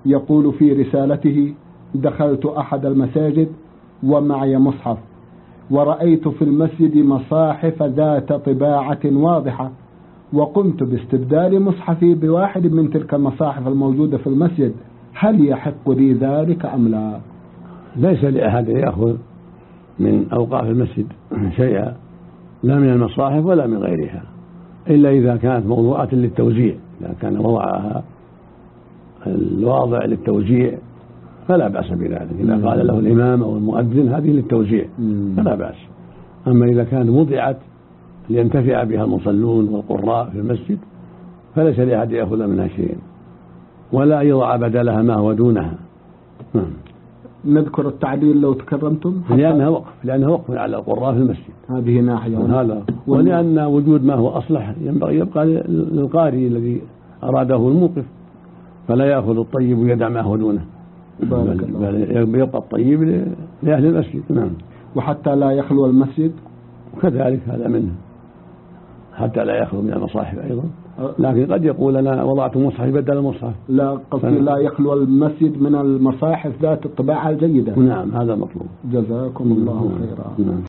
يقول في رسالته: دخلت أحد المساجد ومعي مصحف، ورأيت في المسجد مصاحف ذات طباعة واضحة، وقمت باستبدال مصحفي بواحد من تلك المصاحف الموجودة في المسجد، هل يحق لي ذلك أم لا؟ ليس لأحد يأخذ من أوقاف المسجد شيئا، لا من المصاحف ولا من غيرها، إلا إذا كانت موضوعة للتوزيع. إذا كان وضعها الواضع للتوزيع فلا بأس بذلك. إذا قال له الإمام أو المؤذن هذه للتوزيع فلا بأس. أما إذا كانت وضعت لينتفع بها المصلون والقراء في المسجد فليس لأحد يأخذ منها شيئا، ولا يضع بدلها ما هو دونها. نذكر التعديل لو تكرمتم، لأنها وقف على القراء في المسجد، هذه ناحية. هذا ولأن وجود ما هو أصلح ينبغي يبقى للقارئ الذي أراده الموقف، فلا يأخذ الطيب ويدع ما هو دونه، بل يبقى الطيب لأهل المسجد. نعم. وحتى لا يخلو المسجد كذلك، هذا منه، حتى لا يخلو من المصاحف أيضا. لكن قد يقول أنا وضعت مصحف بدل المصحف، لا قصدي لا يخلو المسجد من المصاحف ذات الطباعة الجيدة. نعم، هذا مطلوب. جزاكم الله خيرا.